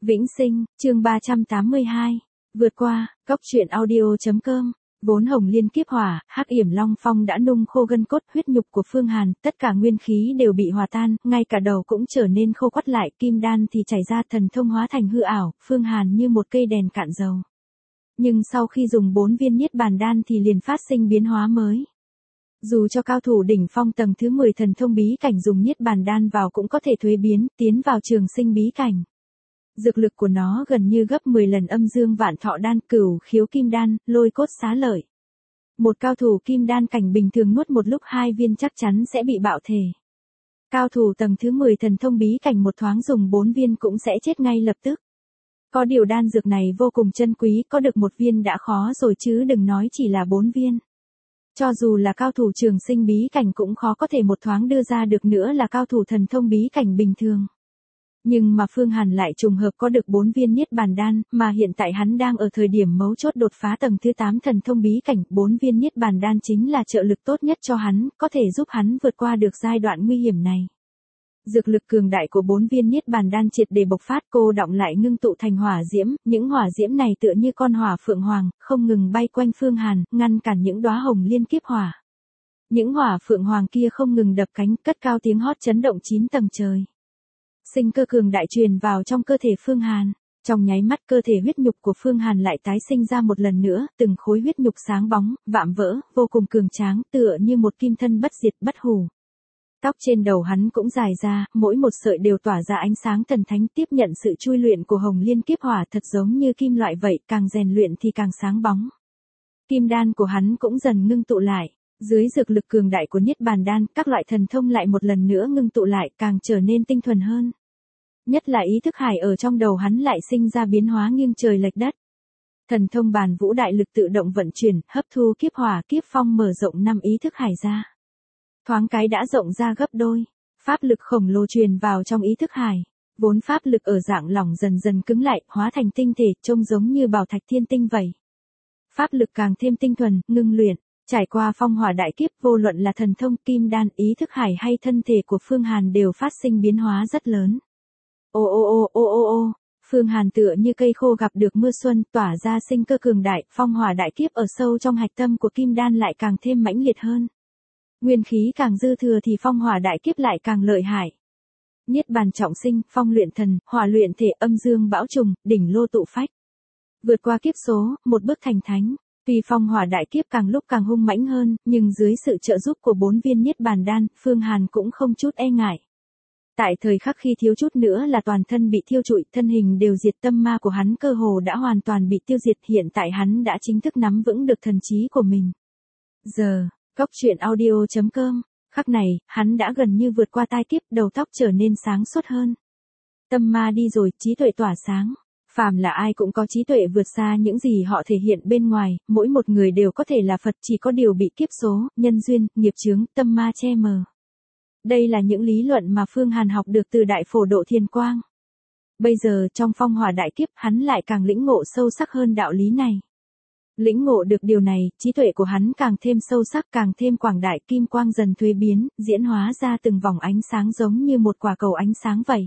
Vĩnh Sinh, chương 382. Vượt qua, cóc truyện audio.com. Vốn hồng liên kiếp hỏa, hắc yểm long phong đã nung khô gân cốt huyết nhục của Phương Hàn, tất cả nguyên khí đều bị hòa tan, ngay cả đầu cũng trở nên khô quắt lại, kim đan thì chảy ra, thần thông hóa thành hư ảo, Phương Hàn như một cây đèn cạn dầu. Nhưng sau khi dùng 4 viên niết bàn đan thì liền phát sinh biến hóa mới. Dù cho cao thủ đỉnh phong tầng thứ 10 thần thông bí cảnh dùng niết bàn đan vào cũng có thể thuế biến, tiến vào trường sinh bí cảnh. Dược lực của nó gần như gấp 10 lần âm dương vạn thọ đan, cửu khiếu kim đan, lôi cốt xá lợi. Một cao thủ kim đan cảnh bình thường nuốt một lúc 2 viên chắc chắn sẽ bị bạo thể. Cao thủ tầng thứ 10 thần thông bí cảnh một thoáng dùng 4 viên cũng sẽ chết ngay lập tức. Có điều đan dược này vô cùng chân quý, có được 1 viên đã khó rồi chứ đừng nói chỉ là 4 viên. Cho dù là cao thủ trường sinh bí cảnh cũng khó có thể một thoáng đưa ra được, nữa là cao thủ thần thông bí cảnh bình thường. Nhưng mà Phương Hàn lại trùng hợp có được 4 viên niết bàn đan, mà hiện tại hắn đang ở thời điểm mấu chốt đột phá tầng thứ 8 thần thông bí cảnh, 4 viên niết bàn đan chính là trợ lực tốt nhất cho hắn, có thể giúp hắn vượt qua được giai đoạn nguy hiểm này. Dược lực cường đại của 4 viên niết bàn đan triệt để bộc phát, cô đọng lại ngưng tụ thành hỏa diễm, những hỏa diễm này tựa như con hỏa phượng hoàng, không ngừng bay quanh Phương Hàn, ngăn cản những đóa hồng liên kiếp hỏa. Những hỏa phượng hoàng kia không ngừng đập cánh, cất cao tiếng hót chấn động 9 tầng trời. Sinh cơ cường đại truyền vào trong cơ thể Phương Hàn. Trong nháy mắt cơ thể huyết nhục của Phương Hàn lại tái sinh ra một lần nữa, từng khối huyết nhục sáng bóng, vạm vỡ, vô cùng cường tráng, tựa như một kim thân bất diệt bất hủ. Tóc trên đầu hắn cũng dài ra, mỗi một sợi đều tỏa ra ánh sáng thần thánh, tiếp nhận sự chui luyện của hồng liên kiếp hỏa, thật giống như kim loại vậy, càng rèn luyện thì càng sáng bóng. Kim đan của hắn cũng dần ngưng tụ lại. Dưới dược lực cường đại của niết bàn đan, các loại thần thông lại một lần nữa ngưng tụ lại, càng trở nên tinh thuần hơn. Nhất là ý thức hải ở trong đầu hắn lại sinh ra biến hóa nghiêng trời lệch đất. Thần thông bàn vũ đại lực tự động vận chuyển, hấp thu kiếp hỏa kiếp phong, mở rộng 5 ý thức hải ra. Thoáng cái đã rộng ra gấp đôi. Pháp lực khổng lồ truyền vào trong ý thức hải. Vốn pháp lực ở dạng lỏng dần dần cứng lại, hóa thành tinh thể, trông giống như bảo thạch thiên tinh vậy. Pháp lực càng thêm tinh thuần, ngưng luyện. Trải qua phong hỏa đại kiếp, vô luận là thần thông, kim đan, ý thức hải hay thân thể của Phương Hàn đều phát sinh biến hóa rất lớn. Phương Hàn tựa như cây khô gặp được mưa xuân, tỏa ra sinh cơ cường đại, phong hỏa đại kiếp ở sâu trong hạch tâm của kim đan lại càng thêm mãnh liệt hơn. Nguyên khí càng dư thừa thì phong hỏa đại kiếp lại càng lợi hại. Niết bàn trọng sinh, phong luyện thần, hỏa luyện thể, âm dương bão trùng, đỉnh lô tụ phách. Vượt qua kiếp số, một bước thành thánh. Tuy phong hỏa đại kiếp càng lúc càng hung mãnh hơn, nhưng dưới sự trợ giúp của 4 viên niết bàn đan, Phương Hàn cũng không chút e ngại. Tại thời khắc khi thiếu chút nữa là toàn thân bị thiêu trụi, thân hình đều diệt, tâm ma của hắn cơ hồ đã hoàn toàn bị tiêu diệt, hiện tại hắn đã chính thức nắm vững được thần trí của mình. Giờ, cóc truyện audio.com, khắc này, hắn đã gần như vượt qua tai kiếp, đầu tóc trở nên sáng suốt hơn. Tâm ma đi rồi, trí tuệ tỏa sáng. Phàm là ai cũng có trí tuệ vượt xa những gì họ thể hiện bên ngoài, mỗi một người đều có thể là Phật, chỉ có điều bị kiếp số, nhân duyên, nghiệp chướng, tâm ma che mờ. Đây là những lý luận mà Phương Hàn học được từ Đại Phổ Độ Thiên Quang. Bây giờ trong phong hỏa đại kiếp, hắn lại càng lĩnh ngộ sâu sắc hơn đạo lý này. Lĩnh ngộ được điều này, trí tuệ của hắn càng thêm sâu sắc, càng thêm quảng đại, kim quang dần thuế biến, diễn hóa ra từng vòng ánh sáng giống như một quả cầu ánh sáng vậy.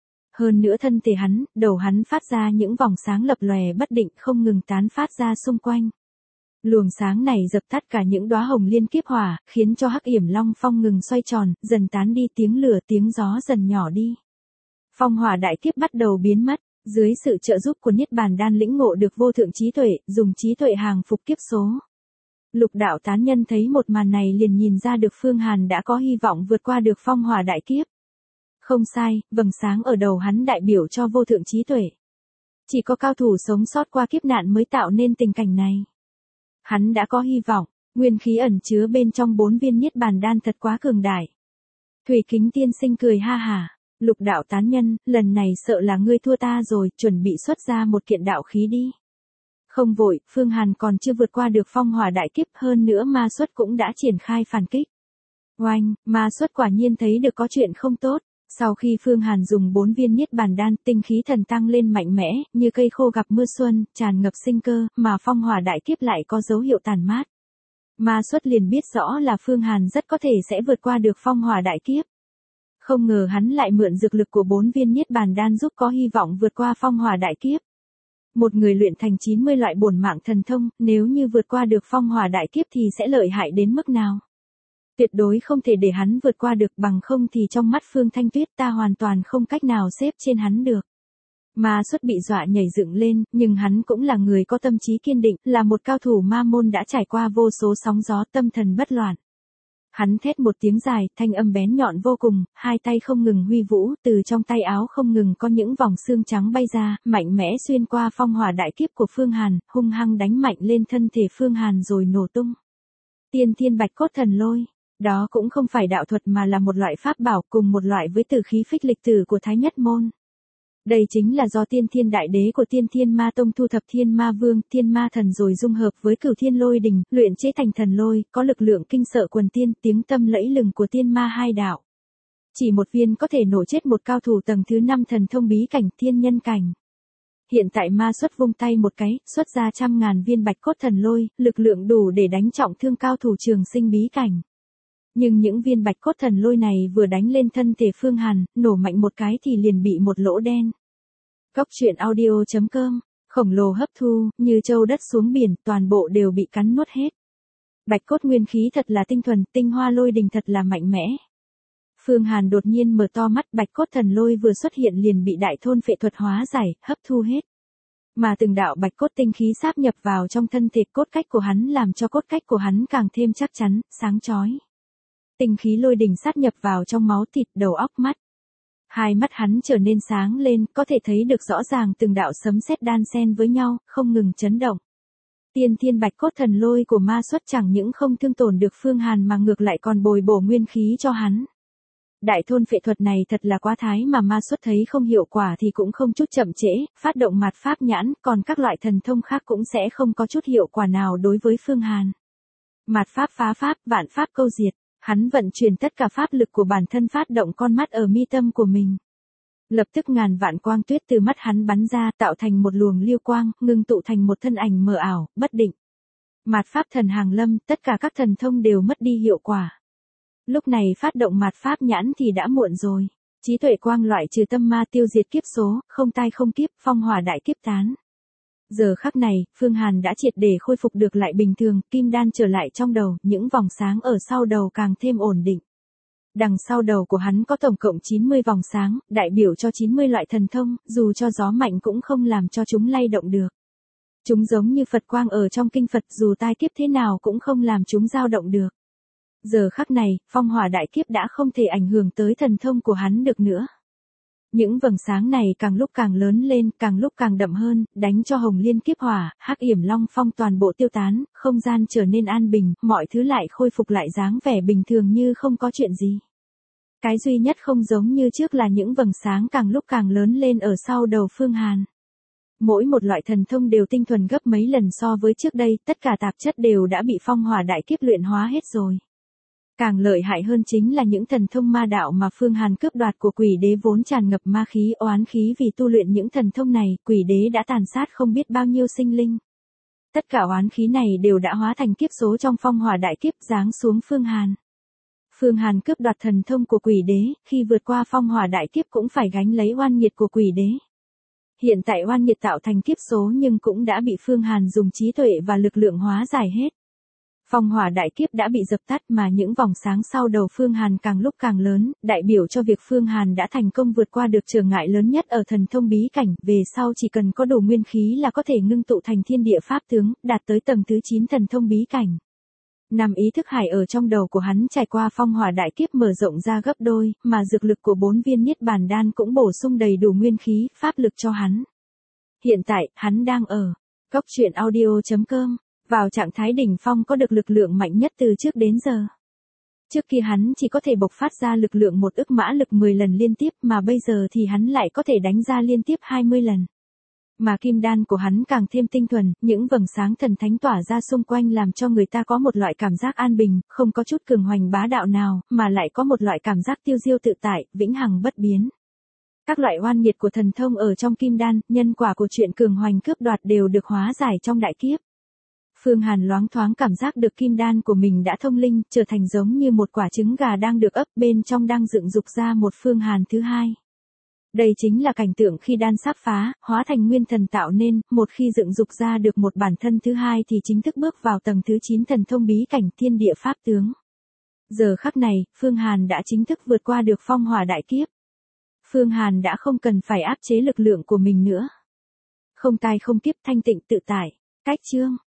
Hơn nữa thân thể hắn, đầu hắn phát ra những vòng sáng lập lòe bất định, không ngừng tán phát ra xung quanh. Luồng sáng này dập tắt cả những đóa hồng liên kiếp hỏa, khiến cho hắc yểm long phong ngừng xoay tròn, dần tán đi, tiếng lửa tiếng gió dần nhỏ đi. Phong hỏa đại kiếp bắt đầu biến mất, dưới sự trợ giúp của niết bàn đan lĩnh ngộ được vô thượng trí tuệ, dùng trí tuệ hàng phục kiếp số. Lục đạo tán nhân thấy một màn này liền nhìn ra được Phương Hàn đã có hy vọng vượt qua được phong hỏa đại kiếp. Không sai, vầng sáng ở đầu hắn đại biểu cho vô thượng trí tuệ. Chỉ có cao thủ sống sót qua kiếp nạn mới tạo nên tình cảnh này. Hắn đã có hy vọng, nguyên khí ẩn chứa bên trong 4 viên niết bàn đan thật quá cường đại. Thủy Kính tiên sinh cười ha hả, lục đạo tán nhân, lần này sợ là ngươi thua ta rồi, chuẩn bị xuất ra một kiện đạo khí đi. Không vội, Phương Hàn còn chưa vượt qua được phong hỏa đại kiếp, hơn nữa ma xuất cũng đã triển khai phản kích. Oanh, ma xuất quả nhiên thấy được có chuyện không tốt. Sau khi Phương Hàn dùng 4 viên niết bàn đan, tinh khí thần tăng lên mạnh mẽ, như cây khô gặp mưa xuân, tràn ngập sinh cơ, mà phong hỏa đại kiếp lại có dấu hiệu tàn mát. Ma xuất liền biết rõ là Phương Hàn rất có thể sẽ vượt qua được phong hỏa đại kiếp. Không ngờ hắn lại mượn dược lực của 4 viên niết bàn đan giúp có hy vọng vượt qua phong hỏa đại kiếp. Một người luyện thành 90 loại bổn mạng thần thông, nếu như vượt qua được phong hỏa đại kiếp thì sẽ lợi hại đến mức nào? Tuyệt đối không thể để hắn vượt qua được, bằng không thì trong mắt Phương Thanh Tuyết ta hoàn toàn không cách nào xếp trên hắn được. Ma Xuất bị dọa nhảy dựng lên, nhưng hắn cũng là người có tâm trí kiên định, là một cao thủ ma môn đã trải qua vô số sóng gió, tâm thần bất loạn. Hắn thét một tiếng dài, thanh âm bén nhọn vô cùng, hai tay không ngừng huy vũ, từ trong tay áo không ngừng có những vòng xương trắng bay ra, mạnh mẽ xuyên qua phong hỏa đại kiếp của Phương Hàn, hung hăng đánh mạnh lên thân thể Phương Hàn rồi nổ tung. Tiên Thiên Bạch Cốt Thần Lôi, đó cũng không phải đạo thuật mà là một loại pháp bảo, cùng một loại với tử khí phích lịch tử của Thái Nhất Môn. Đây chính là do Tiên Thiên Đại Đế của Tiên Thiên Ma Tông thu thập Thiên Ma Vương, Thiên Ma Thần rồi dung hợp với Cửu Thiên Lôi Đình, luyện chế thành thần lôi, có lực lượng kinh sợ quần tiên, tiếng tâm lẫy lừng của tiên ma hai đạo. Chỉ một viên có thể nổ chết một cao thủ tầng thứ 5 thần thông bí cảnh, thiên nhân cảnh. Hiện tại Ma Xuất vung tay một cái, xuất ra 100.000 viên bạch cốt thần lôi, lực lượng đủ để đánh trọng thương cao thủ trường sinh bí cảnh. Nhưng những viên bạch cốt thần lôi này vừa đánh lên thân thể Phương Hàn, nổ mạnh một cái thì liền bị một lỗ đen. Cốc truyện audio.com, khổng lồ hấp thu, như châu đất xuống biển, toàn bộ đều bị cắn nuốt hết. Bạch cốt nguyên khí thật là tinh thuần, tinh hoa lôi đình thật là mạnh mẽ. Phương Hàn đột nhiên mở to mắt, bạch cốt thần lôi vừa xuất hiện liền bị đại thôn phệ thuật hóa giải, hấp thu hết. Mà từng đạo bạch cốt tinh khí sáp nhập vào trong thân thể, cốt cách của hắn làm cho cốt cách của hắn càng thêm chắc chắn, sáng chói. Tinh khí lôi đình sát nhập vào trong máu thịt, đầu óc, mắt. Hai mắt hắn trở nên sáng lên, có thể thấy được rõ ràng từng đạo sấm sét đan xen với nhau, không ngừng chấn động. Tiên Thiên Bạch Cốt Thần Lôi của Ma Xuất chẳng những không thương tổn được Phương Hàn mà ngược lại còn bồi bổ nguyên khí cho hắn. Đại thôn phệ thuật này thật là quá thái, mà Ma Xuất thấy không hiệu quả thì cũng không chút chậm trễ, phát động mạt pháp nhãn, còn các loại thần thông khác cũng sẽ không có chút hiệu quả nào đối với Phương Hàn. Mạt pháp phá pháp, vạn pháp câu diệt. Hắn vận chuyển tất cả pháp lực của bản thân phát động con mắt ở mi tâm của mình. Lập tức ngàn vạn quang tuyết từ mắt hắn bắn ra, tạo thành một luồng lưu quang, ngưng tụ thành một thân ảnh mờ ảo, bất định. Mạt pháp thần hàng lâm, tất cả các thần thông đều mất đi hiệu quả. Lúc này phát động mạt pháp nhãn thì đã muộn rồi. Trí tuệ quang loại trừ tâm ma, tiêu diệt kiếp số, không tai không kiếp, phong hỏa đại kiếp tán. Giờ khắc này, Phương Hàn đã triệt để khôi phục được lại bình thường, kim đan trở lại trong đầu, những vòng sáng ở sau đầu càng thêm ổn định. Đằng sau đầu của hắn có tổng cộng 90 vòng sáng, đại biểu cho 90 loại thần thông, dù cho gió mạnh cũng không làm cho chúng lay động được. Chúng giống như Phật quang ở trong kinh Phật, dù tai kiếp thế nào cũng không làm chúng dao động được. Giờ khắc này, phong hỏa đại kiếp đã không thể ảnh hưởng tới thần thông của hắn được nữa. Những vầng sáng này càng lúc càng lớn lên, càng lúc càng đậm hơn, đánh cho Hồng Liên kiếp hỏa, Hắc Yểm Long Phong toàn bộ tiêu tán, không gian trở nên an bình, mọi thứ lại khôi phục lại dáng vẻ bình thường như không có chuyện gì. Cái duy nhất không giống như trước là những vầng sáng càng lúc càng lớn lên ở sau đầu Phương Hàn. Mỗi một loại thần thông đều tinh thuần gấp mấy lần so với trước đây, tất cả tạp chất đều đã bị phong hỏa đại kiếp luyện hóa hết rồi. Càng lợi hại hơn chính là những thần thông ma đạo mà Phương Hàn cướp đoạt của quỷ đế vốn tràn ngập ma khí, oán khí, vì tu luyện những thần thông này, quỷ đế đã tàn sát không biết bao nhiêu sinh linh. Tất cả oán khí này đều đã hóa thành kiếp số trong phong hỏa đại kiếp giáng xuống Phương Hàn. Phương Hàn cướp đoạt thần thông của quỷ đế, khi vượt qua phong hỏa đại kiếp cũng phải gánh lấy oan nghiệt của quỷ đế. Hiện tại oan nghiệt tạo thành kiếp số nhưng cũng đã bị Phương Hàn dùng trí tuệ và lực lượng hóa giải hết. Phong hỏa đại kiếp đã bị dập tắt, mà những vòng sáng sau đầu Phương Hàn càng lúc càng lớn, đại biểu cho việc Phương Hàn đã thành công vượt qua được trở ngại lớn nhất ở thần thông bí cảnh, về sau chỉ cần có đủ nguyên khí là có thể ngưng tụ thành thiên địa pháp tướng, đạt tới tầng thứ 9 thần thông bí cảnh. Năm ý thức hải ở trong đầu của hắn trải qua phong hỏa đại kiếp mở rộng ra gấp đôi, mà dược lực của 4 viên niết bàn đan cũng bổ sung đầy đủ nguyên khí, pháp lực cho hắn. Hiện tại, hắn đang ở cốc truyện audio.com, vào trạng thái đỉnh phong, có được lực lượng mạnh nhất từ trước đến giờ. Trước kia hắn chỉ có thể bộc phát ra lực lượng 1 ức mã lực 10 lần liên tiếp, mà bây giờ thì hắn lại có thể đánh ra liên tiếp 20 lần. Mà kim đan của hắn càng thêm tinh thuần, những vầng sáng thần thánh tỏa ra xung quanh làm cho người ta có một loại cảm giác an bình, không có chút cường hoành bá đạo nào, mà lại có một loại cảm giác tiêu diêu tự tại, vĩnh hằng bất biến. Các loại oan nghiệt của thần thông ở trong kim đan, nhân quả của chuyện cường hoành cướp đoạt đều được hóa giải trong đại kiếp. Phương Hàn loáng thoáng cảm giác được kim đan của mình đã thông linh, trở thành giống như một quả trứng gà đang được ấp, bên trong đang dựng dục ra một Phương Hàn thứ hai. Đây chính là cảnh tượng khi đan sắp phá, hóa thành nguyên thần tạo nên, một khi dựng dục ra được một bản thân thứ hai thì chính thức bước vào tầng thứ 9 thần thông bí cảnh thiên địa pháp tướng. Giờ khắc này, Phương Hàn đã chính thức vượt qua được phong hỏa đại kiếp. Phương Hàn đã không cần phải áp chế lực lượng của mình nữa. Không tai không kiếp thanh tịnh tự tại. Cách chương